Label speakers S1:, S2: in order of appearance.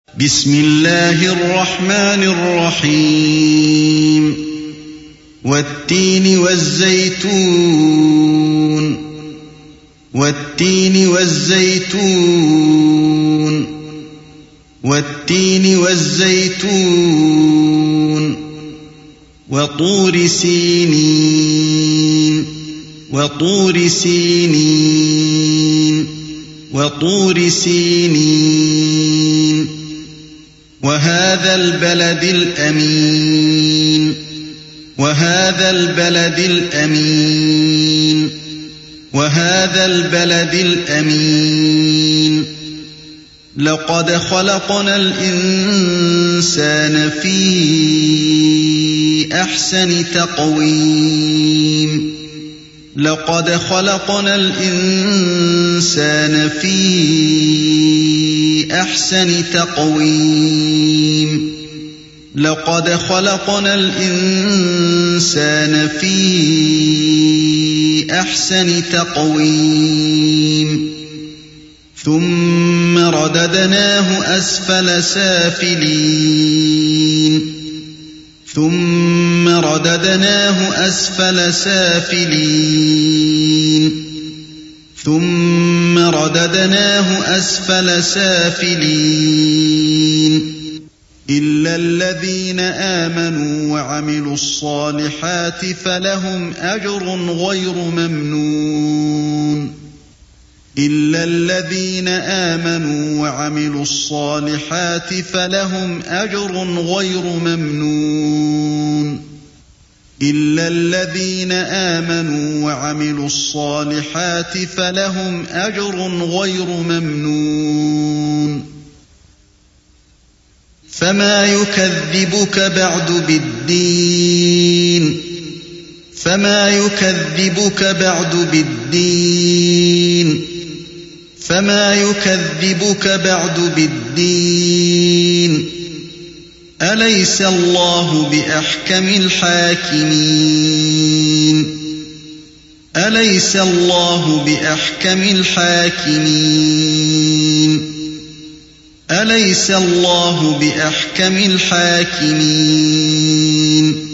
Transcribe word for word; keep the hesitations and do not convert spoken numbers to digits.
S1: بسم اللہ الرحمن الرحیم والتین والزیتون والتین والزیتون والتین والزیتون وطور سینین وطور سینین وطور سینین وهذا البلد الأمين وهذا البلد الأمين وهذا البلد الأمين لقد خلقنا الإنسان في أحسن تقويم لقد خلقنا الإنسان في أحسن تقويم لقد خلقنا الإنسان في أحسن تقويم ثم رددناه أسفل سافلين ثم رددناه أسفل سافلين ثم رددناه أسفل سافلين إلا الذين آمنوا وعملوا الصالحات فلهم أجر غير ممنون إلا الذين آمنوا وعملوا الصالحات فلهم أجر غير ممنون إلا الذين آمنوا وعملوا الصالحات فلهم أجر غير ممنون فما يكذبك بعد بالدين فما يكذبك بعد بالدين فما يكذبك بعد بالدين أليس الله بأحكم الحاكمين أليس الله بأحكم الحاكمين أليس الله بأحكم الحاكمين